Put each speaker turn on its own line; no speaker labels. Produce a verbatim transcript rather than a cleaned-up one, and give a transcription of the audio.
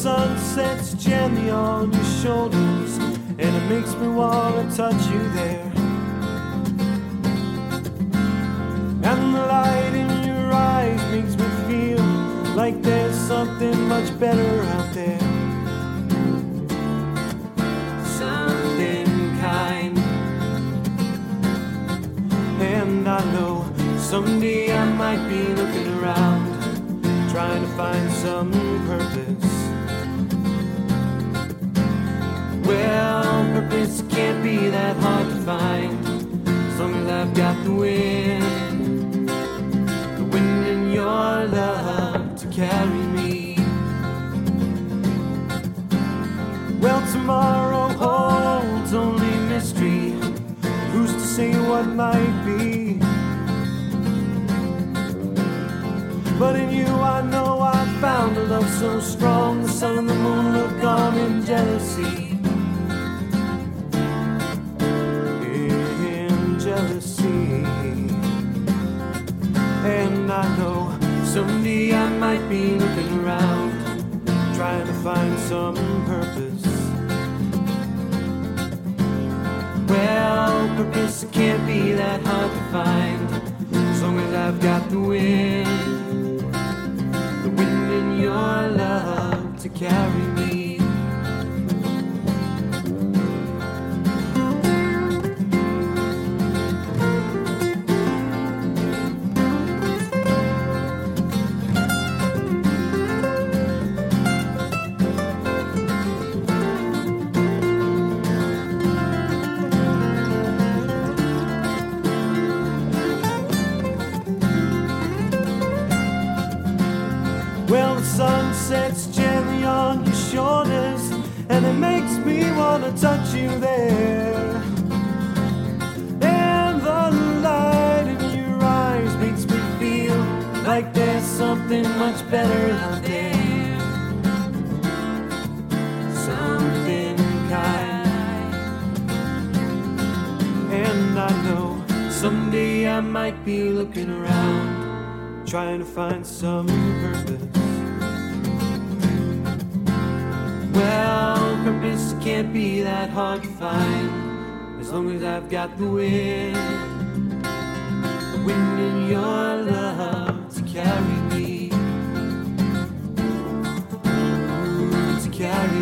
sun sets gently on your shoulders, and it makes me wanna touch you there. And the light in your eyes makes me feel like there's something much better out there. Something kind. And I know someday I might be looking around, trying to find some purpose. Well, purpose can't be that hard to find, as long as I've got the wind, the wind in your love to carry me. Well, tomorrow holds only mystery. Who's to say what might be? But in you I know I found a love so strong, the sun and the moon look on in jealousy. In jealousy. And I know someday I might be looking around, trying to find some purpose. Well, purpose can't be that hard to find, as long as I've got the wind, the wind in your love to carry me. Well, the sun sets gently on your shoulders, and it makes me wanna touch you there. And the light in your eyes makes me feel like there's something much better out there. Something kind. And I know someday I might be looking around, trying to find some purpose. Well, purpose can't be that hard to find, as long as I've got the wind, the wind in your love to carry me, to carry